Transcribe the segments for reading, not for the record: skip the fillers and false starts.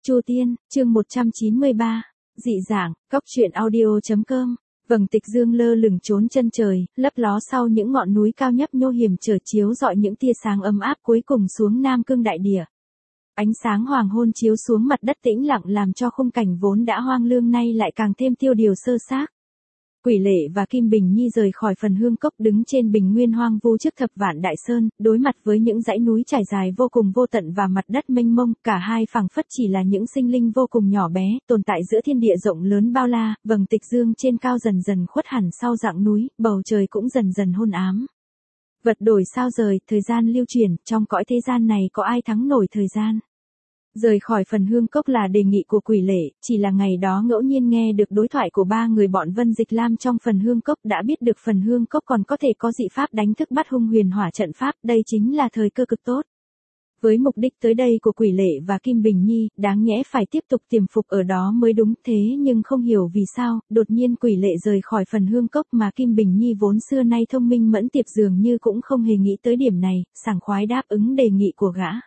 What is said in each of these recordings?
Chu Tiên, chương 193, dị dạng, cóc truyện audio.com. Vầng tịch dương lơ lửng trốn chân trời, lấp ló sau những ngọn núi cao nhấp nhô hiểm trở chiếu rọi những tia sáng ấm áp cuối cùng xuống Nam Cương đại địa. Ánh sáng hoàng hôn chiếu xuống mặt đất tĩnh lặng làm cho khung cảnh vốn đã hoang lương nay lại càng thêm tiêu điều sơ xác. Quỷ Lệ và Kim Bình Nhi rời khỏi phần hương cốc đứng trên bình nguyên hoang vu trước Thập Vạn Đại Sơn, đối mặt với những dãy núi trải dài vô cùng vô tận và mặt đất mênh mông, cả hai phảng phất chỉ là những sinh linh vô cùng nhỏ bé, tồn tại giữa thiên địa rộng lớn bao la. Vầng tịch dương trên cao dần dần khuất hẳn sau rặng núi, bầu trời cũng dần dần hôn ám. Vật đổi sao rời, thời gian lưu chuyển, trong cõi thế gian này có ai thắng nổi thời gian. Rời khỏi phần hương cốc là đề nghị của Quỷ Lệ, chỉ là ngày đó ngẫu nhiên nghe được đối thoại của ba người bọn Vân Dịch Lam trong phần hương cốc đã biết được phần hương cốc còn có thể có dị pháp đánh thức bắt hung huyền hỏa trận pháp, đây chính là thời cơ cực tốt. Với mục đích tới đây của Quỷ Lệ và Kim Bình Nhi, đáng nhẽ phải tiếp tục tiềm phục ở đó mới đúng, thế nhưng không hiểu vì sao, đột nhiên Quỷ Lệ rời khỏi phần hương cốc mà Kim Bình Nhi vốn xưa nay thông minh mẫn tiệp dường như cũng không hề nghĩ tới điểm này, sảng khoái đáp ứng đề nghị của gã.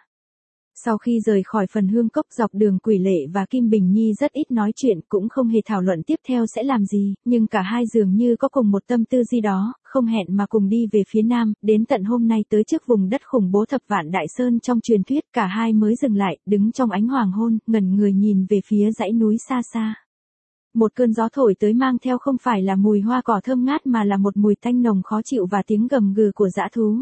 Sau khi rời khỏi phần hương cốc dọc đường Quỷ Lệ và Kim Bình Nhi rất ít nói chuyện, cũng không hề thảo luận tiếp theo sẽ làm gì, nhưng cả hai dường như có cùng một tâm tư gì đó, không hẹn mà cùng đi về phía nam, đến tận hôm nay tới trước vùng đất khủng bố Thập Vạn Đại Sơn trong truyền thuyết, cả hai mới dừng lại, đứng trong ánh hoàng hôn, ngẩn người nhìn về phía dãy núi xa xa. Một cơn gió thổi tới mang theo không phải là mùi hoa cỏ thơm ngát mà là một mùi tanh nồng khó chịu và tiếng gầm gừ của dã thú.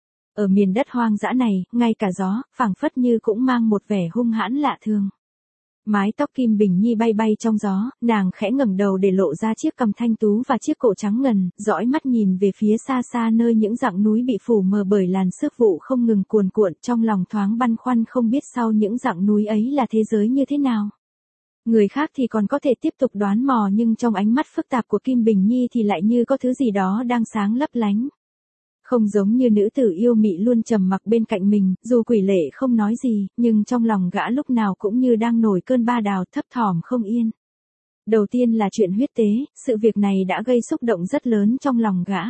Ở miền đất hoang dã này, ngay cả gió, phảng phất như cũng mang một vẻ hung hãn lạ thường. Mái tóc Kim Bình Nhi bay bay trong gió, nàng khẽ ngẩng đầu để lộ ra chiếc cằm thanh tú và chiếc cổ trắng ngần, dõi mắt nhìn về phía xa xa nơi những dặng núi bị phủ mờ bởi làn sương vụ không ngừng cuồn cuộn, trong lòng thoáng băn khoăn không biết sau những dặng núi ấy là thế giới như thế nào. Người khác thì còn có thể tiếp tục đoán mò nhưng trong ánh mắt phức tạp của Kim Bình Nhi thì lại như có thứ gì đó đang sáng lấp lánh. Không giống như nữ tử yêu mị luôn trầm mặc bên cạnh mình, dù Quỷ Lệ không nói gì, nhưng trong lòng gã lúc nào cũng như đang nổi cơn ba đào thấp thỏm không yên. Đầu tiên là chuyện huyết tế, sự việc này đã gây xúc động rất lớn trong lòng gã.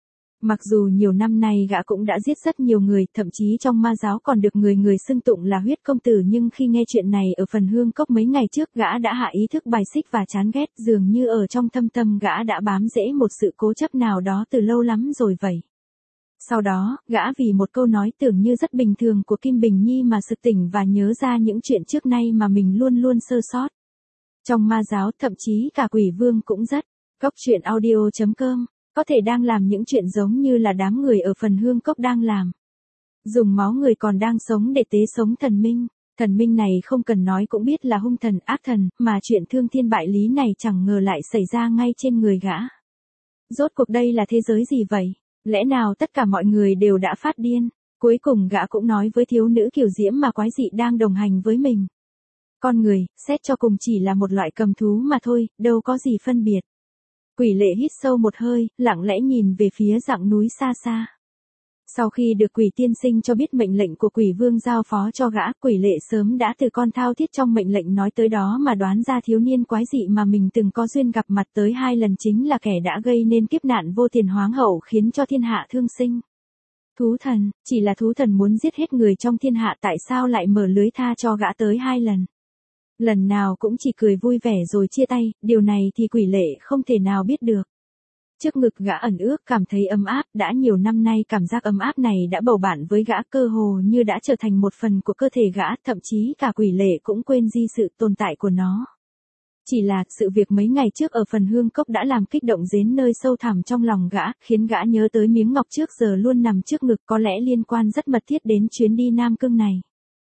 Mặc dù nhiều năm nay gã cũng đã giết rất nhiều người, thậm chí trong ma giáo còn được người người xưng tụng là huyết công tử, nhưng khi nghe chuyện này ở phần hương cốc mấy ngày trước gã đã hạ ý thức bài xích và chán ghét, dường như ở trong thâm tâm gã đã bám rễ một sự cố chấp nào đó từ lâu lắm rồi vậy. Sau đó, gã vì một câu nói tưởng như rất bình thường của Kim Bình Nhi mà sực tỉnh và nhớ ra những chuyện trước nay mà mình luôn luôn sơ sót. Trong ma giáo, thậm chí cả quỷ vương cũng rất. Cóc truyện audio.com, có thể đang làm những chuyện giống như là đám người ở phần hương cốc đang làm. Dùng máu người còn đang sống để tế sống thần minh. Thần minh này không cần nói cũng biết là hung thần ác thần, mà chuyện thương thiên bại lý này chẳng ngờ lại xảy ra ngay trên người gã. Rốt cuộc đây là thế giới gì vậy? Lẽ nào tất cả mọi người đều đã phát điên? Cuối cùng gã cũng nói với thiếu nữ kiều diễm mà quái dị đang đồng hành với mình. Con người, xét cho cùng chỉ là một loại cầm thú mà thôi, đâu có gì phân biệt. Quỷ Lệ hít sâu một hơi, lặng lẽ nhìn về phía dặng núi xa xa. Sau khi được Quỷ tiên sinh cho biết mệnh lệnh của Quỷ vương giao phó cho gã, Quỷ Lệ sớm đã từ con thao thiết trong mệnh lệnh nói tới đó mà đoán ra thiếu niên quái dị mà mình từng có duyên gặp mặt tới 2 lần chính là kẻ đã gây nên kiếp nạn vô tiền hoáng hậu khiến cho thiên hạ thương sinh. Thú thần, chỉ là thú thần muốn giết hết người trong thiên hạ, tại sao lại mở lưới tha cho gã tới 2 lần. Lần nào cũng chỉ cười vui vẻ rồi chia tay, điều này thì Quỷ Lệ không thể nào biết được. Trước ngực gã ẩn ước cảm thấy ấm áp, đã nhiều năm nay cảm giác ấm áp này đã bầu bạn với gã, cơ hồ như đã trở thành một phần của cơ thể gã, thậm chí cả Quỷ Lệ cũng quên đi sự tồn tại của nó. Chỉ là, sự việc mấy ngày trước ở phần hương cốc đã làm kích động đến nơi sâu thẳm trong lòng gã, khiến gã nhớ tới miếng ngọc trước giờ luôn nằm trước ngực, có lẽ liên quan rất mật thiết đến chuyến đi Nam Cương này.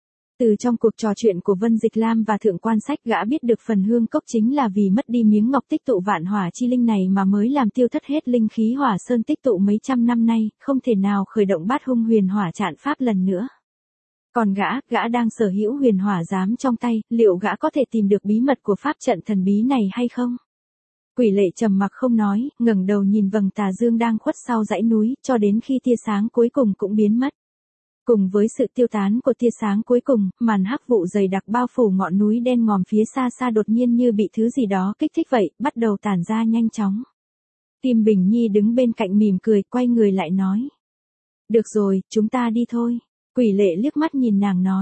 Từ trong cuộc trò chuyện của Vân Dịch Lam và Thượng Quan Sách gã biết được phần hương cốc chính là vì mất đi miếng ngọc tích tụ vạn hỏa chi linh này mà mới làm tiêu thất hết linh khí hỏa sơn tích tụ mấy trăm năm nay, không thể nào khởi động bát hung huyền hỏa trạn pháp lần nữa. Còn gã đang sở hữu huyền hỏa giám trong tay, liệu gã có thể tìm được bí mật của pháp trận thần bí này hay không? Quỷ Lệ trầm mặc không nói, ngẩng đầu nhìn vầng tà dương đang khuất sau dãy núi, cho đến khi tia sáng cuối cùng cũng biến mất. Cùng với sự tiêu tán của tia sáng cuối cùng, màn hắc vụ dày đặc bao phủ ngọn núi đen ngòm phía xa xa đột nhiên như bị thứ gì đó kích thích vậy, bắt đầu tản ra nhanh chóng. Kim Bình Nhi đứng bên cạnh mỉm cười, quay người lại nói. Được rồi, chúng ta đi thôi. Quỷ Lệ liếc mắt nhìn nàng nói.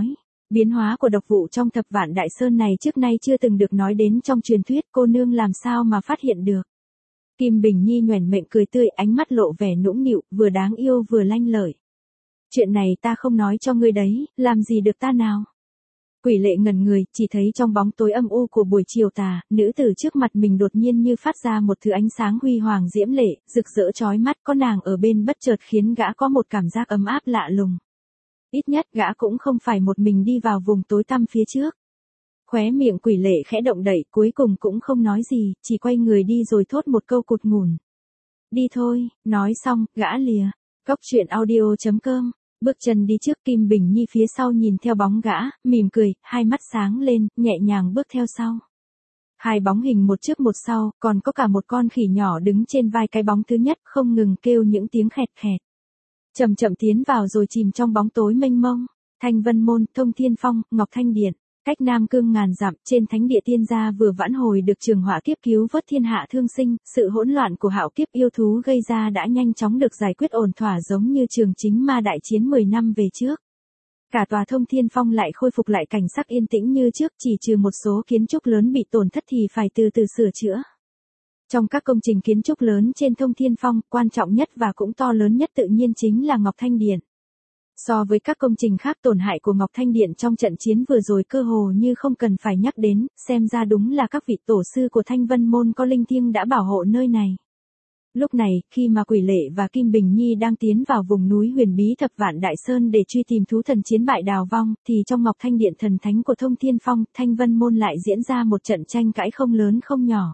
Biến hóa của độc vụ trong Thập Vạn Đại Sơn này trước nay chưa từng được nói đến trong truyền thuyết, cô nương làm sao mà phát hiện được. Kim Bình Nhi nhoẻn miệng cười tươi, ánh mắt lộ vẻ nũng nịu, vừa đáng yêu vừa lanh lợi. Chuyện này ta không nói cho ngươi đấy, làm gì được ta nào. Quỷ Lệ ngẩn người, chỉ thấy trong bóng tối âm u của buổi chiều tà, nữ tử trước mặt mình đột nhiên như phát ra một thứ ánh sáng huy hoàng diễm lệ, rực rỡ chói mắt, có nàng ở bên bất chợt khiến gã có một cảm giác ấm áp lạ lùng. Ít nhất gã cũng không phải một mình đi vào vùng tối tăm phía trước. Khóe miệng Quỷ Lệ khẽ động đậy, cuối cùng cũng không nói gì, chỉ quay người đi rồi thốt một câu cụt ngủn. Đi thôi, nói xong, gã lìa. Cốc truyện audio.com. Bước chân đi trước, Kim Bình Nhi phía sau nhìn theo bóng gã, mỉm cười, hai mắt sáng lên, nhẹ nhàng bước theo sau. Hai bóng hình một trước một sau, còn có cả một con khỉ nhỏ đứng trên vai cái bóng thứ nhất, không ngừng kêu những tiếng khẹt khẹt. Chậm chậm tiến vào rồi chìm trong bóng tối mênh mông. Thanh Vân Môn, Thông Thiên Phong, Ngọc Thanh Điện. Cách Nam Cương ngàn dặm, trên thánh địa tiên gia vừa vãn hồi được trường hỏa kiếp cứu vớt thiên hạ thương sinh, sự hỗn loạn của hạo kiếp yêu thú gây ra đã nhanh chóng được giải quyết ổn thỏa giống như trường chính ma đại chiến 10 năm về trước. Cả tòa Thông Thiên Phong lại khôi phục lại cảnh sắc yên tĩnh như trước, chỉ trừ một số kiến trúc lớn bị tổn thất thì phải từ từ sửa chữa. Trong các công trình kiến trúc lớn trên Thông Thiên Phong, quan trọng nhất và cũng to lớn nhất tự nhiên chính là Ngọc Thanh Điện. So với các công trình khác, tổn hại của Ngọc Thanh Điện trong trận chiến vừa rồi cơ hồ như không cần phải nhắc đến, xem ra đúng là các vị tổ sư của Thanh Vân Môn có linh thiêng đã bảo hộ nơi này. Lúc này, khi mà Quỷ Lệ và Kim Bình Nhi đang tiến vào vùng núi huyền bí Thập Vạn Đại Sơn để truy tìm thú thần chiến bại đào vong, thì trong Ngọc Thanh Điện thần thánh của Thông Thiên Phong, Thanh Vân Môn lại diễn ra một trận tranh cãi không lớn không nhỏ.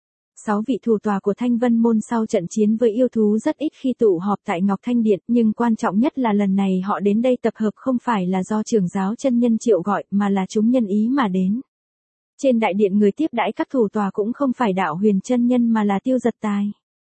6 vị thủ tòa của Thanh Vân Môn sau trận chiến với yêu thú rất ít khi tụ họp tại Ngọc Thanh Điện, nhưng quan trọng nhất là lần này họ đến đây tập hợp không phải là do trưởng giáo chân nhân triệu gọi, mà là chúng nhân ý mà đến. Trên đại điện người tiếp đãi các thủ tòa cũng không phải Đạo Huyền chân nhân mà là Tiêu Giật Tài.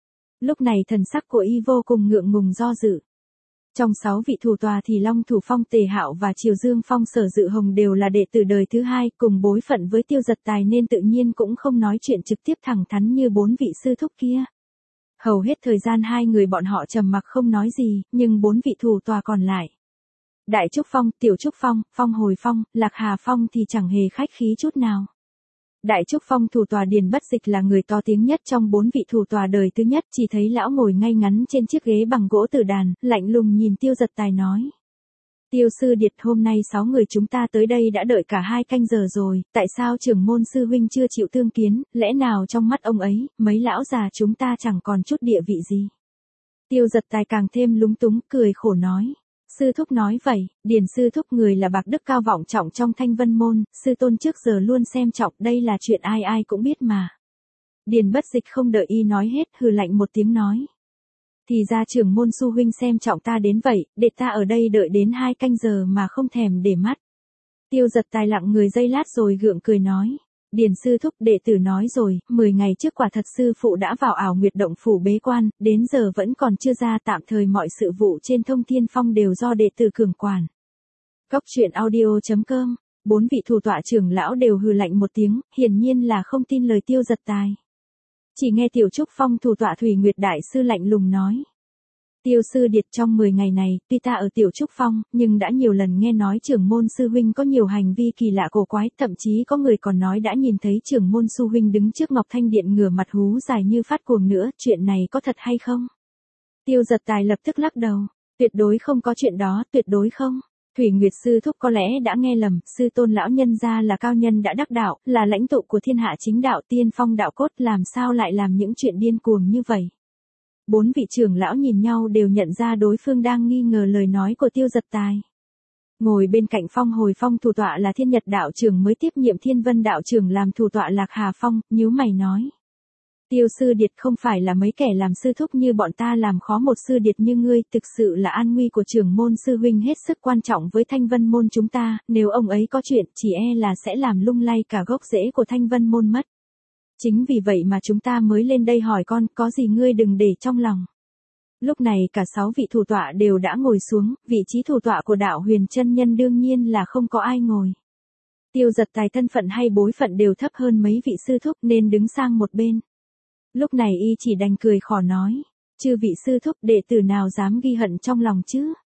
Lúc này thần sắc của y vô cùng ngượng ngùng do dự. Trong 6 vị thủ tòa thì Long Thủ Phong Tề Hạo và Triều Dương Phong Sở Dự Hồng đều là đệ tử đời thứ hai, cùng bối phận với Tiêu Giật Tài nên tự nhiên cũng không nói chuyện trực tiếp thẳng thắn như 4 vị sư thúc kia. Hầu hết thời gian hai người bọn họ trầm mặc không nói gì, nhưng 4 vị thủ tòa còn lại, Đại Trúc Phong, Tiểu Trúc Phong, Phong Hồi Phong, Lạc Hà Phong thì chẳng hề khách khí chút nào. Đại Trúc Phong thủ tòa Điền Bất Dịch là người to tiếng nhất trong 4 vị thủ tòa đời thứ nhất, chỉ thấy lão ngồi ngay ngắn trên chiếc ghế bằng gỗ tử đàn, lạnh lùng nhìn Tiêu Giật Tài nói. Tiêu sư điệt, hôm nay 6 người chúng ta tới đây đã đợi cả 2 canh giờ rồi, tại sao trưởng môn sư huynh chưa chịu tương kiến, lẽ nào trong mắt ông ấy, mấy lão già chúng ta chẳng còn chút địa vị gì. Tiêu Giật Tài càng thêm lúng túng, cười khổ nói. Sư thúc nói vậy, Điền sư thúc người là bạc đức cao vọng trọng trong Thanh Vân Môn, sư tôn trước giờ luôn xem trọng, đây là chuyện ai ai cũng biết mà. Điền Bất Dịch không đợi y nói hết, hừ lạnh một tiếng nói. Thì ra trưởng môn sư huynh xem trọng ta đến vậy, để ta ở đây đợi đến 2 canh giờ mà không thèm để mắt. Tiêu Giật Tài lặng người giây lát rồi gượng cười nói. Điền sư thúc, đệ tử nói rồi, 10 ngày trước quả thật sư phụ đã vào ảo nguyệt động phủ bế quan, đến giờ vẫn còn chưa ra, tạm thời mọi sự vụ trên Thông Thiên Phong đều do đệ tử cường quản. Cốc truyện audio.com. 4 vị thủ tọa trưởng lão đều hừ lạnh một tiếng, hiển nhiên là không tin lời Tiêu Giật Tài. Chỉ nghe Tiểu Trúc Phong thủ tọa Thủy Nguyệt đại sư lạnh lùng nói. Tiêu sư điệt, trong 10 ngày này, tuy ta ở Tiểu Trúc Phong, nhưng đã nhiều lần nghe nói trưởng môn sư huynh có nhiều hành vi kỳ lạ cổ quái, thậm chí có người còn nói đã nhìn thấy trưởng môn sư huynh đứng trước Ngọc Thanh Điện ngửa mặt hú dài như phát cuồng nữa, chuyện này có thật hay không? Tiêu Giật Tài lập tức lắc đầu, tuyệt đối không có chuyện đó, tuyệt đối không. Thủy Nguyệt sư thúc có lẽ đã nghe lầm, sư tôn lão nhân gia là cao nhân đã đắc đạo, là lãnh tụ của thiên hạ chính đạo, tiên phong đạo cốt, làm sao lại làm những chuyện điên cuồng như vậy? 4 vị trưởng lão nhìn nhau đều nhận ra đối phương đang nghi ngờ lời nói của Tiêu Giật Tài. Ngồi bên cạnh Phong Hồi Phong thủ tọa là Thiên Nhật đạo trưởng mới tiếp nhiệm Thiên Vân đạo trưởng làm thủ tọa Lạc Hà Phong, nhíu mày nói. Tiêu sư điệt, không phải là mấy kẻ làm sư thúc như bọn ta làm khó một sư điệt như ngươi, thực sự là an nguy của trưởng môn sư huynh hết sức quan trọng với Thanh Vân Môn chúng ta, nếu ông ấy có chuyện, chỉ e là sẽ làm lung lay cả gốc rễ của Thanh Vân Môn mất. Chính vì vậy mà chúng ta mới lên đây hỏi con, có gì ngươi đừng để trong lòng. Lúc này cả 6 vị thủ tọa đều đã ngồi xuống, vị trí thủ tọa của Đạo Huyền chân nhân đương nhiên là không có ai ngồi. Tiêu Giật Tài thân phận hay bối phận đều thấp hơn mấy vị sư thúc nên đứng sang một bên. Lúc này y chỉ đành cười khổ nói, chư vị sư thúc, đệ tử nào dám ghi hận trong lòng chứ.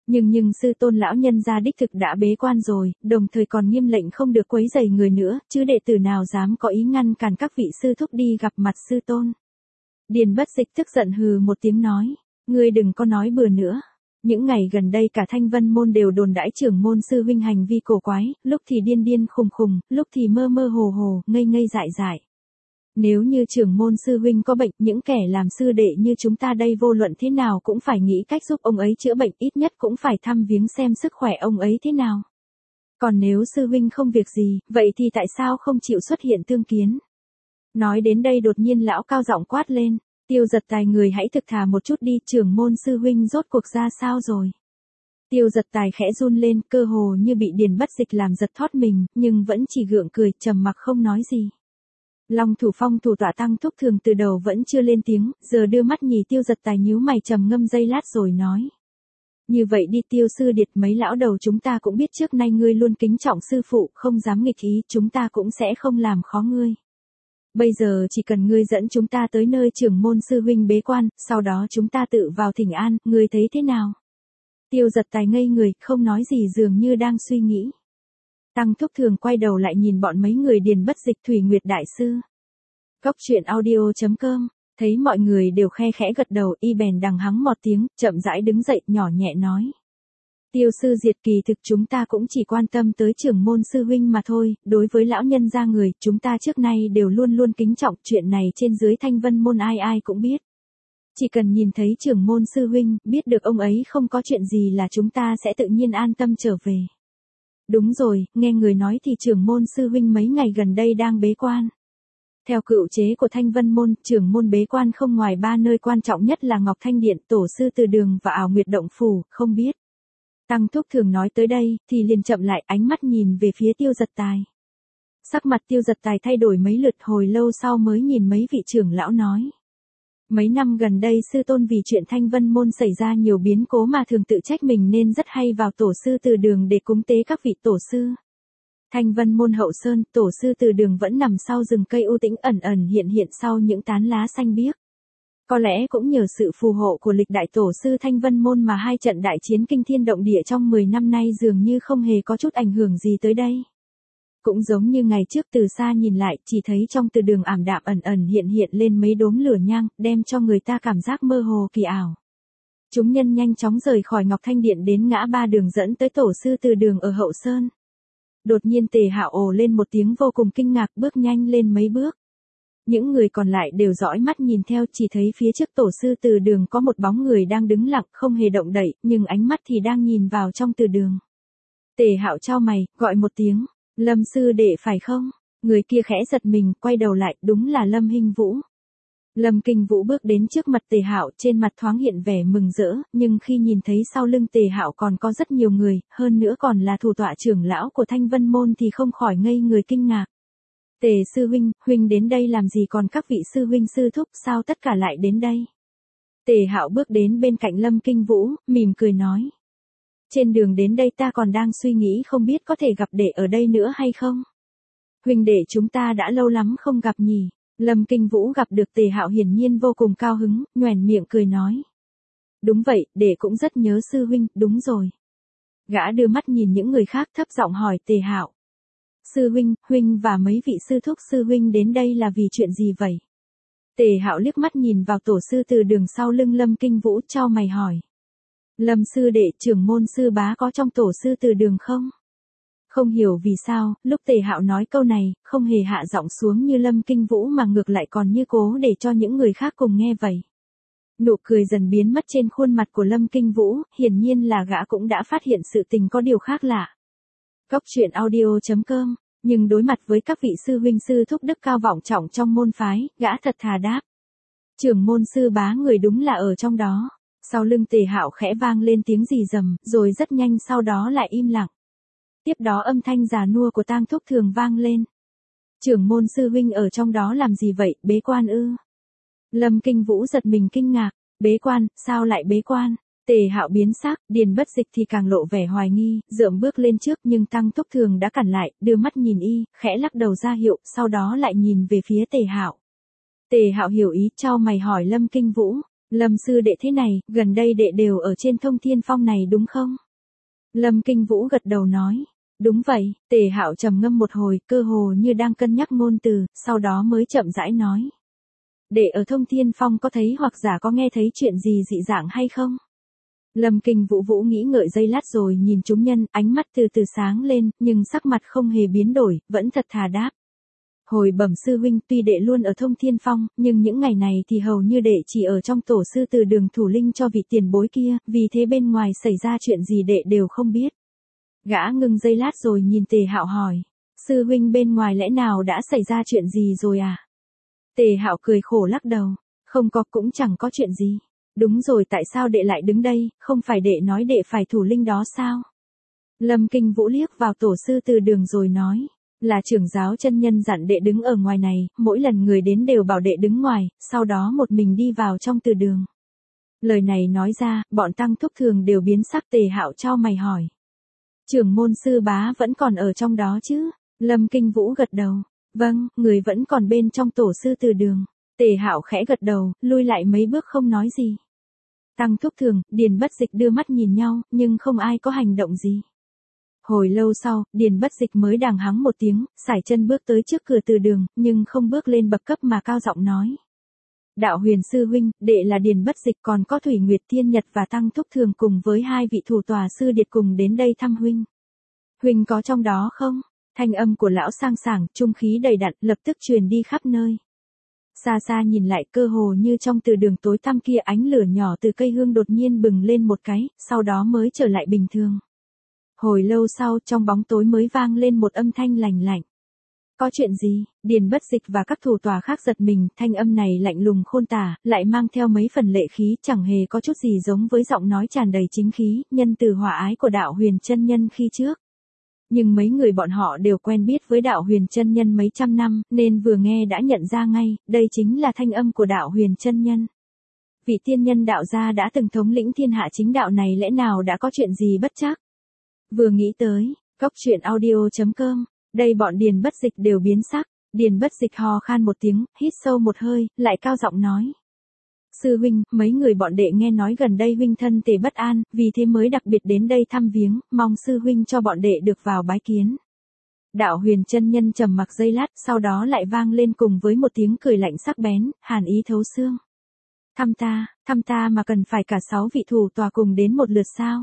Nhưng sư tôn lão nhân gia đích thực đã bế quan rồi, đồng thời còn nghiêm lệnh không được quấy rầy người nữa, chứ đệ tử nào dám có ý ngăn cản các vị sư thúc đi gặp mặt sư tôn. Điền Bất Dịch tức giận hừ một tiếng nói, ngươi đừng có nói bừa nữa. Những ngày gần đây cả Thanh Vân môn đều đồn đãi trưởng môn sư huynh hành vi cổ quái, lúc thì điên điên khùng khùng, lúc thì mơ mơ hồ hồ, ngây ngây dại dại. Nếu như trưởng môn sư huynh có bệnh, những kẻ làm sư đệ như chúng ta đây vô luận thế nào cũng phải nghĩ cách giúp ông ấy chữa bệnh, ít nhất cũng phải thăm viếng xem sức khỏe ông ấy thế nào. Còn nếu sư huynh không việc gì, vậy thì tại sao không chịu xuất hiện tương kiến? Nói đến đây đột nhiên lão cao giọng quát lên, Tiêu Giật Tài người hãy thực thà một chút đi, trưởng môn sư huynh rốt cuộc ra sao rồi? Tiêu Giật Tài khẽ run lên, cơ hồ như bị Điền Bất Dịch làm giật thót mình, nhưng vẫn chỉ gượng cười, trầm mặc không nói gì. Long Thủ Phong thủ tọa Tăng Thúc Thường từ đầu vẫn chưa lên tiếng, giờ đưa mắt nhìn Tiêu Giật Tài nhíu mày trầm ngâm giây lát rồi nói. Như vậy đi Tiêu sư điệt, mấy lão đầu chúng ta cũng biết trước nay ngươi luôn kính trọng sư phụ, không dám nghịch ý, chúng ta cũng sẽ không làm khó ngươi. Bây giờ chỉ cần ngươi dẫn chúng ta tới nơi trưởng môn sư huynh bế quan, sau đó chúng ta tự vào thỉnh an, ngươi thấy thế nào? Tiêu Giật Tài ngây người, không nói gì dường như đang suy nghĩ. Tăng Thúc Thường quay đầu lại nhìn bọn mấy người Điền Bất Dịch, Thủy Nguyệt đại sư. Cốc truyện audio.com, thấy mọi người đều khe khẽ gật đầu, y bèn đằng hắng một tiếng, chậm rãi đứng dậy, nhỏ nhẹ nói. Tiêu sư diệt, kỳ thực chúng ta cũng chỉ quan tâm tới trưởng môn sư huynh mà thôi, đối với lão nhân gia người, chúng ta trước nay đều luôn luôn kính trọng, chuyện này trên dưới Thanh Vân môn ai ai cũng biết. Chỉ cần nhìn thấy trưởng môn sư huynh, biết được ông ấy không có chuyện gì là chúng ta sẽ tự nhiên an tâm trở về. Đúng rồi, nghe người nói thì trưởng môn sư huynh mấy ngày gần đây đang bế quan. Theo cựu chế của Thanh Vân môn, trưởng môn bế quan không ngoài 3 nơi quan trọng nhất là Ngọc Thanh Điện, Tổ sư Từ Đường và Ảo Nguyệt Động Phủ, không biết. Tăng Thúc Thường nói tới đây, thì liền chậm lại, ánh mắt nhìn về phía Tiêu Giật Tài. Sắc mặt Tiêu Giật Tài thay đổi mấy lượt, hồi lâu sau mới nhìn mấy vị trưởng lão nói. Mấy năm gần đây sư tôn vì chuyện Thanh Vân môn xảy ra nhiều biến cố mà thường tự trách mình nên rất hay vào Tổ sư Từ Đường để cúng tế các vị tổ sư. Thanh Vân môn hậu sơn, Tổ sư Từ Đường vẫn nằm sau rừng cây u tĩnh, ẩn ẩn hiện hiện sau những tán lá xanh biếc. Có lẽ cũng nhờ sự phù hộ của lịch đại tổ sư Thanh Vân môn mà hai trận đại chiến kinh thiên động địa trong 10 năm nay dường như không hề có chút ảnh hưởng gì tới đây. Cũng giống như ngày trước từ xa nhìn lại, chỉ thấy trong từ đường ảm đạm ẩn ẩn hiện hiện lên mấy đốm lửa nhang, đem cho người ta cảm giác mơ hồ kỳ ảo. Chúng nhân nhanh chóng rời khỏi Ngọc Thanh Điện đến ngã ba đường dẫn tới tổ sư Từ Đường ở hậu sơn. Đột nhiên Tề Hạo ồ lên một tiếng vô cùng kinh ngạc, bước nhanh lên mấy bước. Những người còn lại đều dõi mắt nhìn theo, chỉ thấy phía trước tổ sư Từ Đường có một bóng người đang đứng lặng, không hề động đậy, nhưng ánh mắt thì đang nhìn vào trong từ đường. Tề Hạo chau mày, gọi một tiếng, Lâm sư đệ phải không? Người kia khẽ giật mình, quay đầu lại, đúng là Lâm Hinh Vũ. Lâm Kinh Vũ bước đến trước mặt Tề Hạo, trên mặt thoáng hiện vẻ mừng rỡ, nhưng khi nhìn thấy sau lưng Tề Hạo còn có rất nhiều người, hơn nữa còn là thủ tọa trưởng lão của Thanh Vân môn thì không khỏi ngây người kinh ngạc. Tề sư huynh, huynh đến đây làm gì, còn các vị sư huynh sư thúc sao tất cả lại đến đây? Tề Hạo bước đến bên cạnh Lâm Kinh Vũ, mỉm cười nói. Trên đường đến đây ta còn đang suy nghĩ không biết có thể gặp đệ ở đây nữa hay không? Huynh đệ chúng ta đã lâu lắm không gặp nhỉ? Lâm Kinh Vũ gặp được Tề Hạo hiển nhiên vô cùng cao hứng, nhoẻn miệng cười nói. Đúng vậy, đệ cũng rất nhớ sư huynh, đúng rồi. Gã đưa mắt nhìn những người khác thấp giọng hỏi Tề Hạo. Sư huynh, huynh và mấy vị sư thúc sư huynh đến đây là vì chuyện gì vậy? Tề Hạo liếc mắt nhìn vào tổ sư Từ Đường sau lưng Lâm Kinh Vũ, chau mày hỏi. Lâm sư đệ, trưởng môn sư bá có trong tổ sư Từ Đường không? Không hiểu vì sao, lúc Tề Hạo nói câu này, không hề hạ giọng xuống như Lâm Kinh Vũ mà ngược lại còn như cố để cho những người khác cùng nghe vậy. Nụ cười dần biến mất trên khuôn mặt của Lâm Kinh Vũ, hiển nhiên là gã cũng đã phát hiện sự tình có điều khác lạ. Cốc truyện audio.com, nhưng đối mặt với các vị sư huynh sư thúc đức cao vọng trọng trong môn phái, gã thật thà đáp. Trưởng môn sư bá người đúng là ở trong đó. Sau lưng Tề Hạo khẽ vang lên tiếng rì rầm, rồi rất nhanh sau đó lại im lặng. Tiếp đó âm thanh già nua của Tang Thúc Thường vang lên. Trưởng môn sư huynh ở trong đó làm gì vậy, bế quan ư? Lâm Kinh Vũ giật mình kinh ngạc, bế quan, sao lại bế quan? Tề Hạo biến sắc, Điền Bất Dịch thì càng lộ vẻ hoài nghi, dượm bước lên trước nhưng Tăng Thúc Thường đã cản lại, đưa mắt nhìn y, khẽ lắc đầu ra hiệu, sau đó lại nhìn về phía Tề Hạo. Tề Hạo hiểu ý, chau mày hỏi Lâm Kinh Vũ, Lâm sư đệ thế này, gần đây đệ đều ở trên Thông Thiên Phong này đúng không? Lâm Kinh Vũ gật đầu nói. Đúng vậy, Tề Hạo trầm ngâm một hồi, cơ hồ như đang cân nhắc ngôn từ, sau đó mới chậm rãi nói. Đệ ở Thông Thiên Phong có thấy hoặc giả có nghe thấy chuyện gì dị dạng hay không? Lâm Kinh Vũ nghĩ ngợi giây lát rồi nhìn chúng nhân, ánh mắt từ từ sáng lên, nhưng sắc mặt không hề biến đổi, vẫn thật thà đáp. Hồi bẩm sư huynh, tuy đệ luôn ở Thông Thiên Phong, nhưng những ngày này thì hầu như đệ chỉ ở trong tổ sư từ đường thủ linh cho vị tiền bối kia, vì thế bên ngoài xảy ra chuyện gì đệ đều không biết. Gã ngưng giây lát rồi nhìn Tề Hạo hỏi, sư huynh bên ngoài lẽ nào đã xảy ra chuyện gì rồi à? Tề Hạo cười khổ lắc đầu, không có cũng chẳng có chuyện gì. Đúng rồi, tại sao đệ lại đứng đây, không phải đệ nói đệ phải thủ linh đó sao? Lâm Kinh Vũ liếc vào tổ sư từ đường rồi nói, là trưởng giáo chân nhân dặn đệ đứng ở ngoài này, mỗi lần người đến đều bảo đệ đứng ngoài, sau đó một mình đi vào trong từ đường. Lời này nói ra, bọn tăng thúc thường đều biến sắc. Tề Hạo chau mày hỏi. Trưởng môn sư bá vẫn còn ở trong đó chứ? Lâm Kinh Vũ gật đầu. Vâng, người vẫn còn bên trong tổ sư từ đường. Tề Hạo khẽ gật đầu, lui lại mấy bước không nói gì. Tăng thúc thường, Điền Bất Dịch đưa mắt nhìn nhau, nhưng không ai có hành động gì. Hồi lâu sau, Điền Bất Dịch mới đàng hắng một tiếng, sải chân bước tới trước cửa từ đường, nhưng không bước lên bậc cấp mà cao giọng nói. Đạo Huyền sư huynh, đệ là Điền Bất Dịch, còn có Thủy Nguyệt Thiên Nhật và Tăng Thúc Thường cùng với hai vị thủ tòa sư điệt cùng đến đây thăm huynh. Huynh có trong đó không? Thanh âm của lão sang sảng, trung khí đầy đặn, lập tức truyền đi khắp nơi. Xa xa nhìn lại, cơ hồ như trong từ đường tối tăm kia, ánh lửa nhỏ từ cây hương đột nhiên bừng lên một cái, sau đó mới trở lại bình thường. Hồi lâu sau, trong bóng tối mới vang lên một âm thanh lành lạnh. Có chuyện gì? Điền Bất Dịch và các thủ tòa khác giật mình, thanh âm này lạnh lùng khôn tả, lại mang theo mấy phần lệ khí, chẳng hề có chút gì giống với giọng nói tràn đầy chính khí, nhân từ hòa ái của Đạo Huyền chân nhân khi trước. Nhưng mấy người bọn họ đều quen biết với Đạo Huyền chân nhân mấy trăm năm, nên vừa nghe đã nhận ra ngay, đây chính là thanh âm của Đạo Huyền chân nhân. Vị tiên nhân đạo gia đã từng thống lĩnh thiên hạ chính đạo này lẽ nào đã có chuyện gì bất trắc? Vừa nghĩ tới, coctruyện.audio.com, đây bọn Điền Bất Dịch đều biến sắc. Điền Bất Dịch hò khan một tiếng, hít sâu một hơi, lại cao giọng nói. Sư huynh, mấy người bọn đệ nghe nói gần đây huynh thân thể bất an, vì thế mới đặc biệt đến đây thăm viếng, mong sư huynh cho bọn đệ được vào bái kiến. Đạo Huyền chân nhân trầm mặc giây lát, sau đó lại vang lên cùng với một tiếng cười lạnh sắc bén, hàn ý thấu xương. Thăm ta mà cần phải cả 6 vị thủ tòa cùng đến một lượt sao?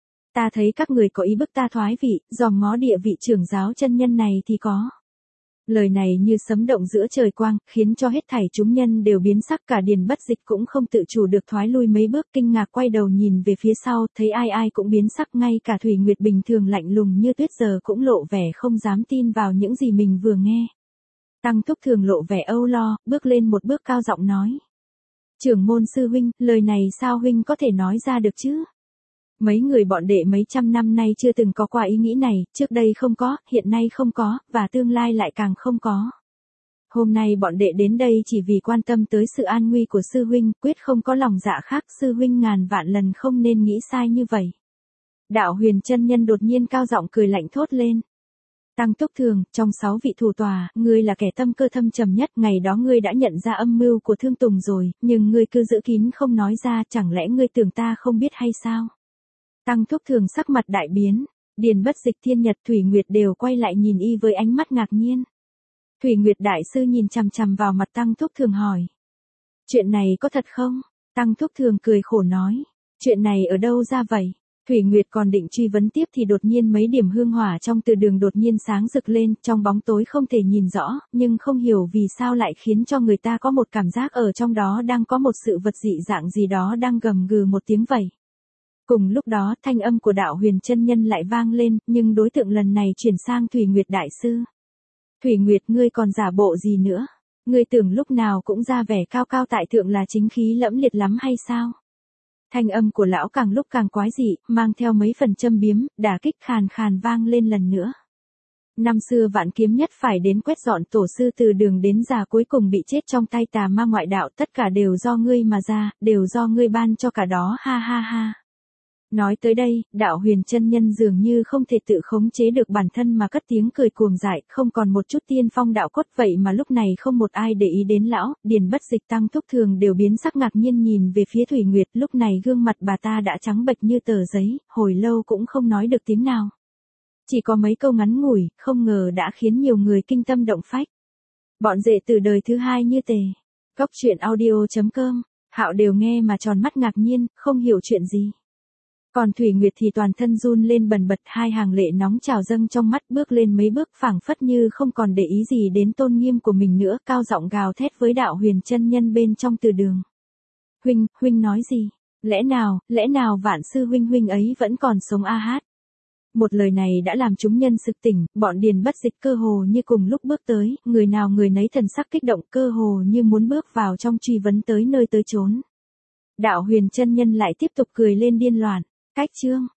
Ta thấy các người có ý bức ta thoái vị, dòm ngó địa vị trưởng giáo chân nhân này thì có. Lời này như sấm động giữa trời quang, khiến cho hết thảy chúng nhân đều biến sắc. Cả Điền Bất Dịch cũng không tự chủ được thoái lui mấy bước, kinh ngạc quay đầu nhìn về phía sau, thấy ai ai cũng biến sắc, ngay cả Thủy Nguyệt bình thường lạnh lùng như tuyết giờ cũng lộ vẻ không dám tin vào những gì mình vừa nghe. Tăng Thúc Thường lộ vẻ âu lo, bước lên một bước cao giọng nói. Trưởng môn sư huynh, lời này sao huynh có thể nói ra được chứ? Mấy người bọn đệ mấy trăm năm nay chưa từng có qua ý nghĩ này, trước đây không có, hiện nay không có, và tương lai lại càng không có. Hôm nay bọn đệ đến đây chỉ vì quan tâm tới sự an nguy của sư huynh, quyết không có lòng dạ khác, sư huynh ngàn vạn lần không nên nghĩ sai như vậy. Đạo Huyền chân nhân đột nhiên cao giọng cười lạnh thốt lên. Tăng Túc Thường, trong 6 vị thủ tòa, ngươi là kẻ tâm cơ thâm trầm nhất, ngày đó ngươi đã nhận ra âm mưu của Thương Tùng rồi, nhưng ngươi cứ giữ kín không nói ra, chẳng lẽ ngươi tưởng ta không biết hay sao? Tăng Thúc Thường sắc mặt đại biến, Điền Bất Dịch, Thiên Nhật, Thủy Nguyệt đều quay lại nhìn y với ánh mắt ngạc nhiên. Thủy Nguyệt đại sư nhìn chằm chằm vào mặt Tăng Thúc Thường hỏi. Chuyện này có thật không? Tăng Thúc Thường cười khổ nói. Chuyện này ở đâu ra vậy? Thủy Nguyệt còn định truy vấn tiếp thì đột nhiên mấy điểm hương hỏa trong từ đường đột nhiên sáng rực lên, trong bóng tối không thể nhìn rõ, nhưng không hiểu vì sao lại khiến cho người ta có một cảm giác ở trong đó đang có một sự vật dị dạng gì đó đang gầm gừ một tiếng vậy. Cùng lúc đó, thanh âm của Đạo Huyền chân nhân lại vang lên, nhưng đối tượng lần này chuyển sang Thủy Nguyệt đại sư. Thủy Nguyệt, ngươi còn giả bộ gì nữa? Ngươi tưởng lúc nào cũng ra vẻ cao cao tại thượng là chính khí lẫm liệt lắm hay sao? Thanh âm của lão càng lúc càng quái dị, mang theo mấy phần châm biếm, đả kích khàn khàn vang lên lần nữa. Năm xưa Vạn Kiếm Nhất phải đến quét dọn tổ sư từ đường đến già cuối cùng bị chết trong tay tà ma ngoại đạo, tất cả đều do ngươi mà ra, đều do ngươi ban cho cả đó, ha ha ha. Nói tới đây, đạo huyền chân nhân dường như không thể tự khống chế được bản thân mà cất tiếng cười cuồng dại, không còn một chút tiên phong đạo cốt, vậy mà lúc này không một ai để ý đến lão, Điền Bất Dịch Tăng Thúc thường đều biến sắc ngạc nhiên nhìn về phía Thủy Nguyệt, lúc này gương mặt bà ta đã trắng bệch như tờ giấy, hồi lâu cũng không nói được tiếng nào. Chỉ có mấy câu ngắn ngủi, không ngờ đã khiến nhiều người kinh tâm động phách. Bọn rể từ đời thứ hai như tề. Cóc truyện audio.com, Hạo đều nghe mà tròn mắt ngạc nhiên, không hiểu chuyện gì. Còn Thủy Nguyệt thì toàn thân run lên bần bật, hai hàng lệ nóng trào dâng trong mắt, bước lên mấy bước phảng phất như không còn để ý gì đến tôn nghiêm của mình nữa, cao giọng gào thét với đạo huyền chân nhân bên trong từ đường. Huynh nói gì? Lẽ nào Vạn sư huynh ấy vẫn còn sống a hát? Một lời này đã làm chúng nhân sực tỉnh, bọn Điền Bất Dịch cơ hồ như cùng lúc bước tới, người nào người nấy thần sắc kích động, cơ hồ như muốn bước vào trong truy vấn tới nơi tới chốn. Đạo huyền chân nhân lại tiếp tục cười lên điên loạn. Cách chương